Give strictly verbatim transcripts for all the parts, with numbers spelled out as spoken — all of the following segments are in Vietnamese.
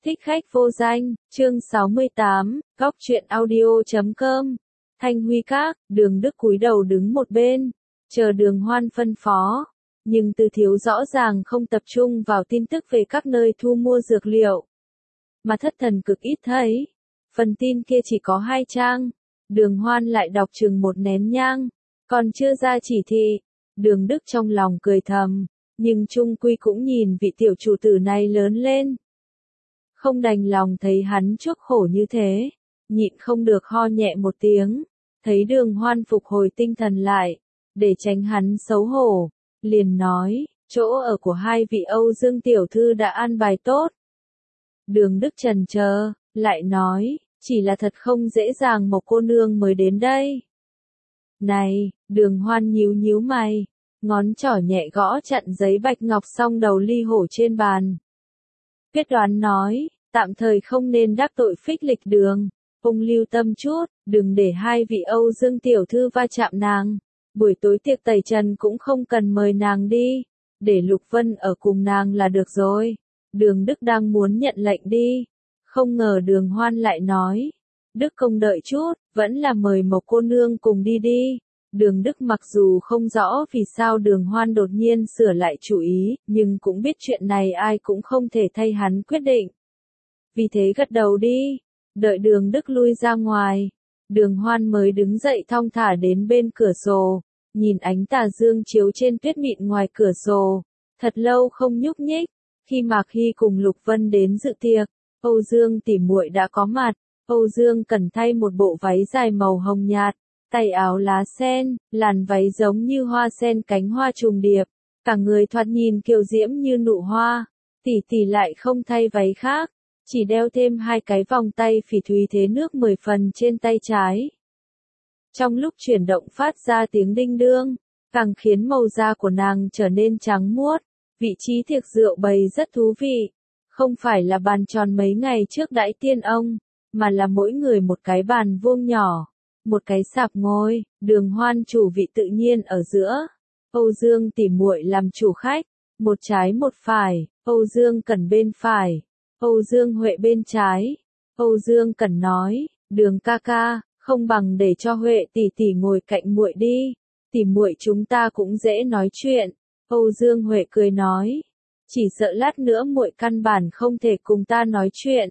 Thích khách vô danh, chương sáu mươi tám, góc truyện audio chấm com. Thanh Huy Các, Đường Đức cúi đầu đứng một bên, chờ Đường Hoan phân phó. Nhưng Từ Thiếu rõ ràng không tập trung vào tin tức về các nơi thu mua dược liệu, mà thất thần cực ít thấy. Phần tin kia chỉ có hai trang, Đường Hoan lại đọc chừng một nén nhang, còn chưa ra chỉ thị. Đường Đức trong lòng cười thầm, nhưng chung quy cũng nhìn vị tiểu chủ tử này lớn lên. Không đành lòng thấy hắn chuốc khổ như thế, nhịn không được ho nhẹ một tiếng, thấy Đường Hoan phục hồi tinh thần lại, để tránh hắn xấu hổ, liền nói, chỗ ở của hai vị Âu Dương tiểu thư đã an bài tốt. Đường Đức chần chờ, lại nói, chỉ là thật không dễ dàng một cô nương mới đến đây. Này, Đường Hoan nhíu nhíu mày, ngón trỏ nhẹ gõ chặn giấy bạch ngọc song đầu ly hổ trên bàn. Quyết đoán nói, tạm thời không nên đắc tội Phích Lịch Đường, ông lưu tâm chút, đừng để hai vị Âu Dương tiểu thư va chạm nàng. Buổi tối tiệc tẩy trần cũng không cần mời nàng đi, để Lục Vân ở cùng nàng là được rồi. Đường Đức đang muốn nhận lệnh đi, không ngờ Đường Hoan lại nói, Đức công đợi chút, vẫn là mời một cô nương cùng đi đi. Đường Đức mặc dù không rõ vì sao Đường Hoan đột nhiên sửa lại chủ ý, nhưng cũng biết chuyện này ai cũng không thể thay hắn quyết định. Vì thế gật đầu đi, đợi Đường Đức lui ra ngoài, Đường Hoan mới đứng dậy thong thả đến bên cửa sổ, nhìn ánh tà dương chiếu trên tuyết mịn ngoài cửa sổ, thật lâu không nhúc nhích. Khi Mạc Hy cùng Lục Vân đến dự tiệc, Âu Dương tỉ muội đã có mặt. Âu Dương Cẩn thay một bộ váy dài màu hồng nhạt, tay áo lá sen, làn váy giống như hoa sen cánh hoa trùng điệp, cả người thoạt nhìn kiều diễm như nụ hoa. Tỷ tỷ lại không thay váy khác, chỉ đeo thêm hai cái vòng tay phỉ thúy thế nước mười phần trên tay trái. Trong lúc chuyển động phát ra tiếng đinh đương, càng khiến màu da của nàng trở nên trắng muốt. Vị trí tiệc rượu bày rất thú vị, không phải là bàn tròn mấy ngày trước đãi tiên ông, mà là mỗi người một cái bàn vuông nhỏ, một cái sạp ngồi. Đường Hoan chủ vị tự nhiên ở giữa, Âu Dương tỉ muội làm chủ khách, một trái một phải, Âu Dương Cẩn bên phải, Âu Dương Huệ bên trái. Âu Dương Cẩn nói, Đường ca ca, không bằng để cho Huệ tỷ tỷ ngồi cạnh muội đi, tỷ muội chúng ta cũng dễ nói chuyện. Âu Dương Huệ cười nói, chỉ sợ lát nữa muội căn bản không thể cùng ta nói chuyện.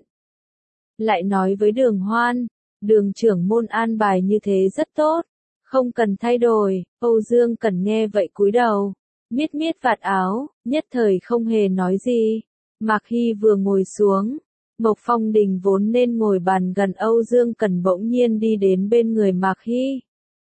Lại nói với Đường Hoan, Đường trưởng môn an bài như thế rất tốt, không cần thay đổi. Âu Dương Cẩn nghe vậy cúi đầu, miết miết vạt áo, nhất thời không hề nói gì. Mạc Hy vừa ngồi xuống, Mộc Phong Đình vốn nên ngồi bàn gần Âu Dương Cẩn bỗng nhiên đi đến bên người Mạc Hy,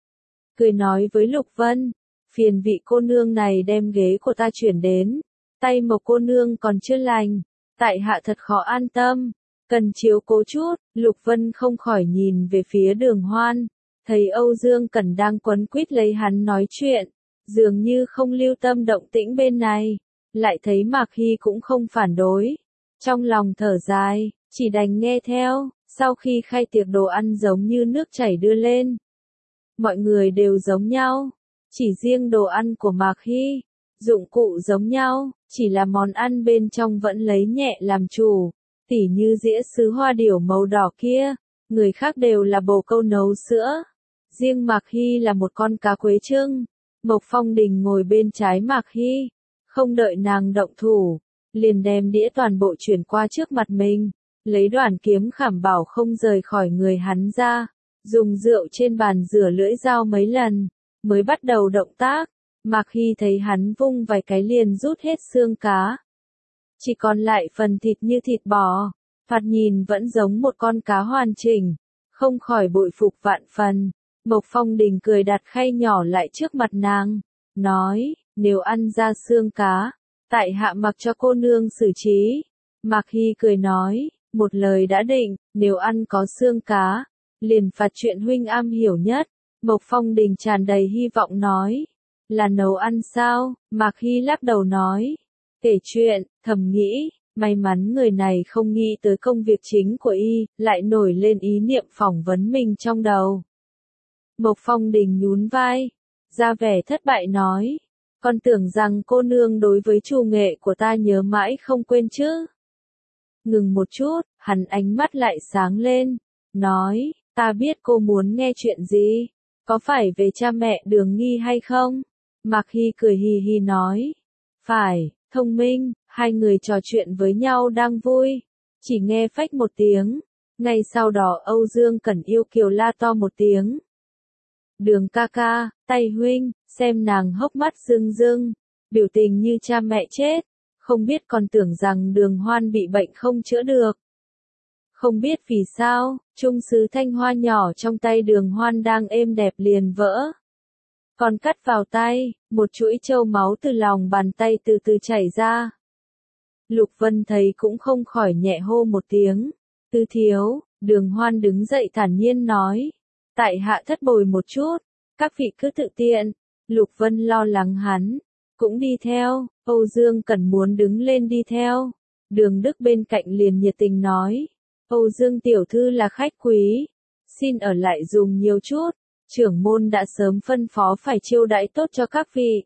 cười nói với Lục Vân, phiền vị cô nương này đem ghế của ta chuyển đến, tay Mộc cô nương còn chưa lành, tại hạ thật khó an tâm, cần chiếu cố chút. Lục Vân không khỏi nhìn về phía Đường Hoan, thấy Âu Dương Cẩn đang quấn quýt lấy hắn nói chuyện, dường như không lưu tâm động tĩnh bên này, lại thấy Mạc Hy cũng không phản đối, trong lòng thở dài, chỉ đành nghe theo. Sau khi khai tiệc đồ ăn giống như nước chảy đưa lên, mọi người đều giống nhau. Chỉ riêng đồ ăn của Mạc Hy, dụng cụ giống nhau, chỉ là món ăn bên trong vẫn lấy nhẹ làm chủ, tỉ như dĩa sứ hoa điểu màu đỏ kia, người khác đều là bồ câu nấu sữa. Riêng Mạc Hy là một con cá quế trưng. Mộc Phong Đình ngồi bên trái Mạc Hy, không đợi nàng động thủ, liền đem đĩa toàn bộ chuyển qua trước mặt mình, lấy đoàn kiếm khảm bảo không rời khỏi người hắn ra, dùng rượu trên bàn rửa lưỡi dao mấy lần, mới bắt đầu động tác. Mạc Hy thấy hắn vung vài cái liền rút hết xương cá, chỉ còn lại phần thịt như thịt bò, thoạt nhìn vẫn giống một con cá hoàn chỉnh, không khỏi bội phục vạn phần. Mộc Phong Đình cười đặt khay nhỏ lại trước mặt nàng, nói, nếu ăn ra xương cá, tại hạ mặc cho cô nương xử trí. Mạc Hy cười nói, một lời đã định, nếu ăn có xương cá, liền phạt chuyện huynh am hiểu nhất. Mộc Phong Đình tràn đầy hy vọng nói, là nấu ăn sao? Mạc Hy lắc đầu nói, kể chuyện. Thầm nghĩ, may mắn người này không nghĩ tới công việc chính của y, lại nổi lên ý niệm phỏng vấn mình trong đầu. Mộc Phong Đình nhún vai, ra vẻ thất bại nói, con tưởng rằng cô nương đối với trù nghệ của ta nhớ mãi không quên chứ. Ngừng một chút, hắn ánh mắt lại sáng lên, nói, ta biết cô muốn nghe chuyện gì, có phải về cha mẹ Đường Nghi hay không? Mạc Hy cười hì hì nói, phải, thông minh, hai người trò chuyện với nhau đang vui, chỉ nghe phách một tiếng, ngay sau đó Âu Dương Cẩn yêu kiều la to một tiếng. Đường ca ca, tay huynh, xem nàng hốc mắt rưng rưng, biểu tình như cha mẹ chết, không biết còn tưởng rằng Đường Hoan bị bệnh không chữa được. Không biết vì sao, trung sứ thanh hoa nhỏ trong tay Đường Hoan đang êm đẹp liền vỡ. Còn cắt vào tay, một chuỗi châu máu từ lòng bàn tay từ từ chảy ra. Lục Vân thấy cũng không khỏi nhẹ hô một tiếng. Tư thiếu, Đường Hoan đứng dậy thản nhiên nói. Tại hạ thất bồi một chút, các vị cứ tự tiện. Lục Vân lo lắng hắn, cũng đi theo, Âu Dương Cẩn muốn đứng lên đi theo. Đường Đức bên cạnh liền nhiệt tình nói. Âu Dương tiểu thư là khách quý, xin ở lại dùng nhiều chút, trưởng môn đã sớm phân phó phải chiêu đãi tốt cho các vị.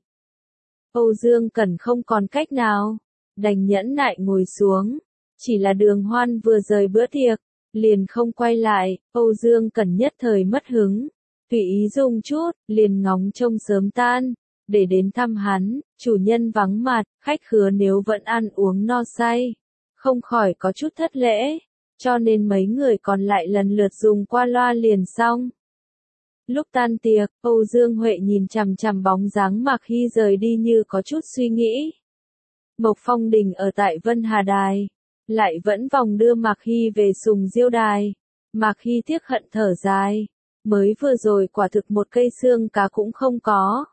Âu Dương Cẩn không còn cách nào, đành nhẫn nại ngồi xuống, chỉ là Đường Hoan vừa rời bữa tiệc, liền không quay lại, Âu Dương Cẩn nhất thời mất hứng, tùy ý dùng chút, liền ngóng trông sớm tan, để đến thăm hắn, chủ nhân vắng mặt, khách khứa nếu vẫn ăn uống no say, không khỏi có chút thất lễ. Cho nên mấy người còn lại lần lượt dùng qua loa liền xong. Lúc tan tiệc, Âu Dương Huệ nhìn chằm chằm bóng dáng Mạc Hy rời đi như có chút suy nghĩ. Mộc Phong Đình ở tại Vân Hà Đài, lại vẫn vòng đưa Mạc Hy về Sùng Diêu Đài. Mạc Hy tiếc hận thở dài, mới vừa rồi quả thực một cây xương cá cũng không có.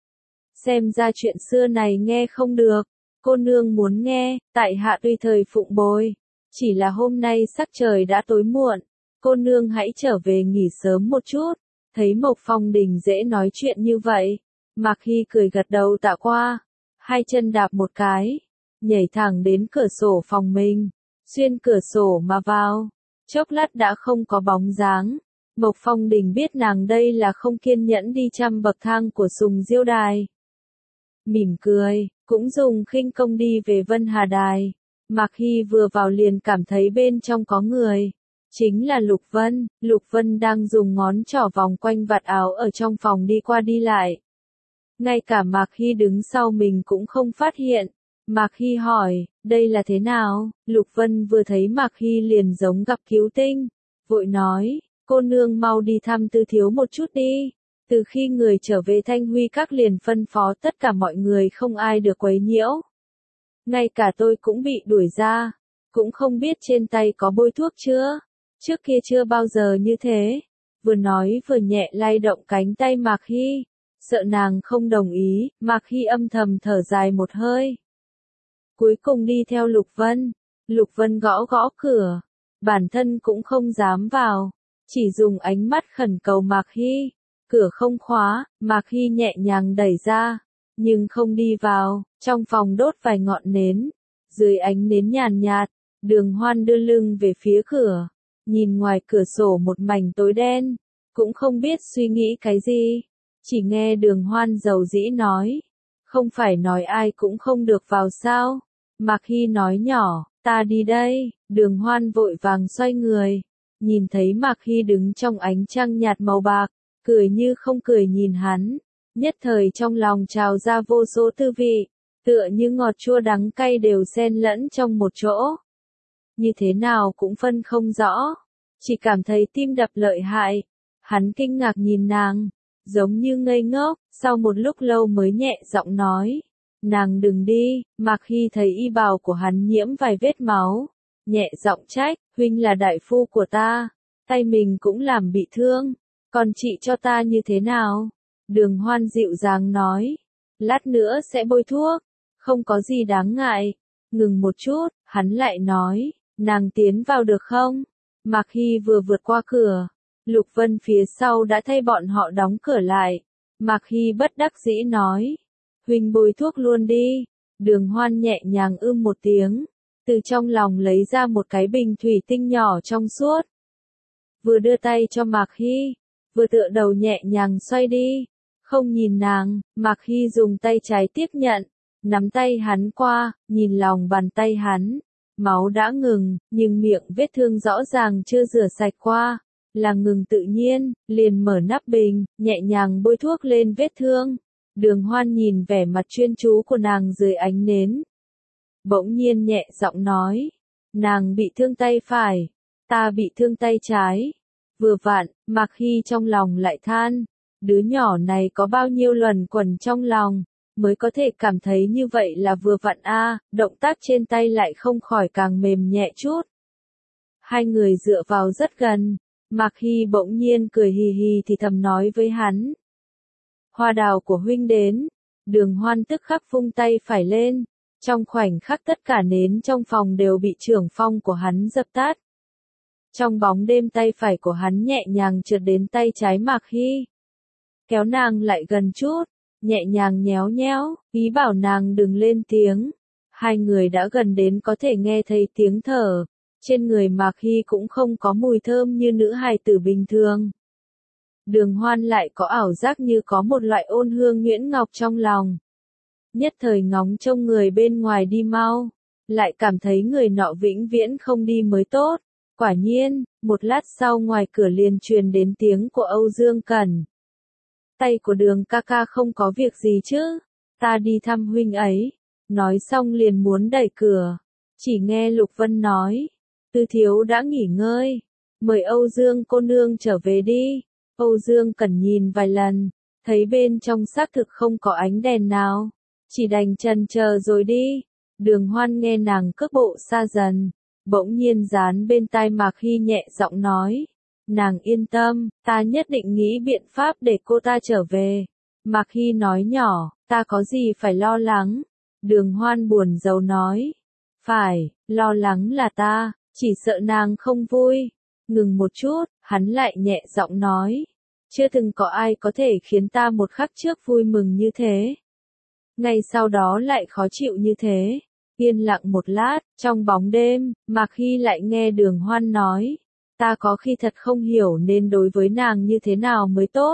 Xem ra chuyện xưa này nghe không được, cô nương muốn nghe, tại hạ tùy thời phụng bồi. Chỉ là hôm nay sắc trời đã tối muộn, cô nương hãy trở về nghỉ sớm một chút. Thấy Mộc Phong Đình dễ nói chuyện như vậy, Mạc Hy cười gật đầu tạ qua, hai chân đạp một cái, nhảy thẳng đến cửa sổ phòng mình, xuyên cửa sổ mà vào, chốc lát đã không có bóng dáng. Mộc Phong Đình biết nàng đây là không kiên nhẫn đi trăm bậc thang của Sùng Diêu Đài. Mỉm cười, cũng dùng khinh công đi về Vân Hà Đài. Mạc Hy vừa vào liền cảm thấy bên trong có người. Chính là Lục Vân, Lục Vân đang dùng ngón trỏ vòng quanh vạt áo ở trong phòng đi qua đi lại. Ngay cả Mạc Hy đứng sau mình cũng không phát hiện. Mạc Hy hỏi, đây là thế nào? Lục Vân vừa thấy Mạc Hy liền giống gặp cứu tinh. Vội nói, cô nương mau đi thăm Tư thiếu một chút đi. Từ khi người trở về Thanh Huy Các liền phân phó tất cả mọi người không ai được quấy nhiễu. Ngay cả tôi cũng bị đuổi ra, cũng không biết trên tay có bôi thuốc chưa, trước kia chưa bao giờ như thế. Vừa nói vừa nhẹ lay động cánh tay Mạc Hy, sợ nàng không đồng ý, Mạc Hy âm thầm thở dài một hơi. Cuối cùng đi theo Lục Vân, Lục Vân gõ gõ cửa, bản thân cũng không dám vào, chỉ dùng ánh mắt khẩn cầu Mạc Hy, cửa không khóa, Mạc Hy nhẹ nhàng đẩy ra. Nhưng không đi vào, trong phòng đốt vài ngọn nến, dưới ánh nến nhàn nhạt, Đường Hoan đưa lưng về phía cửa, nhìn ngoài cửa sổ một mảnh tối đen, cũng không biết suy nghĩ cái gì, chỉ nghe Đường Hoan dầu dĩ nói, không phải nói ai cũng không được vào sao? Mạc Hy nói nhỏ, ta đi đây. Đường Hoan vội vàng xoay người, nhìn thấy Mạc Hy đứng trong ánh trăng nhạt màu bạc, cười như không cười nhìn hắn. Nhất thời trong lòng trào ra vô số tư vị, tựa như ngọt chua đắng cay đều xen lẫn trong một chỗ. Như thế nào cũng phân không rõ, chỉ cảm thấy tim đập lợi hại. Hắn kinh ngạc nhìn nàng, giống như ngây ngốc, sau một lúc lâu mới nhẹ giọng nói, nàng đừng đi. Mạc Hy thấy y bào của hắn nhiễm vài vết máu, nhẹ giọng trách, huynh là đại phu của ta, tay mình cũng làm bị thương, còn trị cho ta như thế nào? Đường Hoan dịu dàng nói, lát nữa sẽ bôi thuốc, không có gì đáng ngại. Ngừng một chút, hắn lại nói, nàng tiến vào được không? Mạc Hy vừa vượt qua cửa, Lục Vân phía sau đã thay bọn họ đóng cửa lại. Mạc Hy bất đắc dĩ nói, huynh bôi thuốc luôn đi. Đường Hoan nhẹ nhàng ưm một tiếng, từ trong lòng lấy ra một cái bình thủy tinh nhỏ trong suốt. Vừa đưa tay cho Mạc Hy, vừa tựa đầu nhẹ nhàng xoay đi. Không nhìn nàng, Mạc Hy dùng tay trái tiếp nhận, nắm tay hắn qua, nhìn lòng bàn tay hắn, máu đã ngừng, nhưng miệng vết thương rõ ràng chưa rửa sạch qua, là ngừng tự nhiên, liền mở nắp bình, nhẹ nhàng bôi thuốc lên vết thương. Đường Hoan nhìn vẻ mặt chuyên chú của nàng dưới ánh nến. Bỗng nhiên nhẹ giọng nói, nàng bị thương tay phải, ta bị thương tay trái. Vừa vặn, Mạc Hy trong lòng lại than, đứa nhỏ này có bao nhiêu luẩn quẩn trong lòng, mới có thể cảm thấy như vậy là vừa vặn a, động tác trên tay lại không khỏi càng mềm nhẹ chút. Hai người dựa vào rất gần, Mạc Hy bỗng nhiên cười hì hì thì thầm nói với hắn. Hoa đào của huynh đến, Đường Hoan tức khắc vung tay phải lên, trong khoảnh khắc tất cả nến trong phòng đều bị trưởng phong của hắn dập tắt. Trong bóng đêm tay phải của hắn nhẹ nhàng trượt đến tay trái Mạc Hy. Kéo nàng lại gần chút, nhẹ nhàng nhéo nhéo, ý bảo nàng đừng lên tiếng. Hai người đã gần đến có thể nghe thấy tiếng thở. Trên người Mạc Hy cũng không có mùi thơm như nữ hài tử bình thường. Đường Hoan lại có ảo giác như có một loại ôn hương nhuyễn ngọc trong lòng. Nhất thời ngóng trông người bên ngoài đi mau, lại cảm thấy người nọ vĩnh viễn không đi mới tốt. Quả nhiên, một lát sau ngoài cửa liền truyền đến tiếng của Âu Dương Cẩn. Tay của Đường ca ca không có việc gì chứ, ta đi thăm huynh ấy. Nói xong liền muốn đẩy cửa, chỉ nghe Lục Vân nói, Tư thiếu đã nghỉ ngơi, mời Âu Dương cô nương trở về đi. Âu Dương Cẩn nhìn vài lần, thấy bên trong xác thực không có ánh đèn nào, chỉ đành chần chờ rồi đi. Đường Hoan nghe nàng cước bộ xa dần, bỗng nhiên dán bên tai Mạc Hy nhẹ giọng nói, nàng yên tâm, ta nhất định nghĩ biện pháp để cô ta trở về. Mạc Hy nói nhỏ, ta có gì phải lo lắng? Đường Hoan buồn rầu nói, phải, lo lắng là ta, chỉ sợ nàng không vui. Ngừng một chút, hắn lại nhẹ giọng nói, chưa từng có ai có thể khiến ta một khắc trước vui mừng như thế. Ngay sau đó lại khó chịu như thế. Yên lặng một lát, trong bóng đêm, Mạc Hy lại nghe Đường Hoan nói, ta có khi thật không hiểu nên đối với nàng như thế nào mới tốt.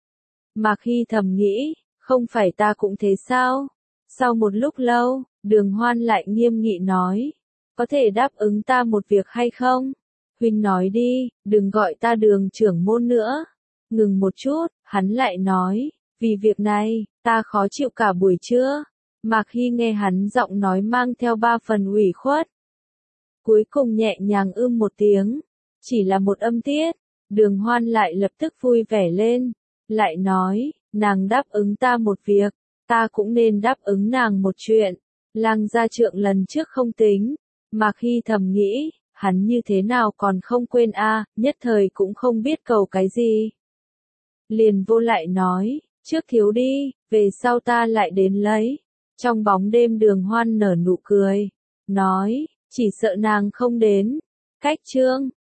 Mạc Hy thầm nghĩ, không phải ta cũng thế sao? Sau một lúc lâu, Đường Hoan lại nghiêm nghị nói, có thể đáp ứng ta một việc hay không? Huynh nói đi, đừng gọi ta Đường trưởng môn nữa. Ngừng một chút, hắn lại nói, vì việc này, ta khó chịu cả buổi trưa. Mạc Hy nghe hắn giọng nói mang theo ba phần ủy khuất. Cuối cùng nhẹ nhàng ưm một tiếng, chỉ là một âm tiết. Đường Hoan lại lập tức vui vẻ lên, lại nói, nàng đáp ứng ta một việc, ta cũng nên đáp ứng nàng một chuyện. Lang gia trượng lần trước không tính. Mạc Hy thầm nghĩ, hắn như thế nào còn không quên a, nhất thời cũng không biết cầu cái gì. Liền vô lại nói, trước thiếu đi, về sau ta lại đến lấy. Trong bóng đêm Đường Hoan nở nụ cười, nói, chỉ sợ nàng không đến. Cách chương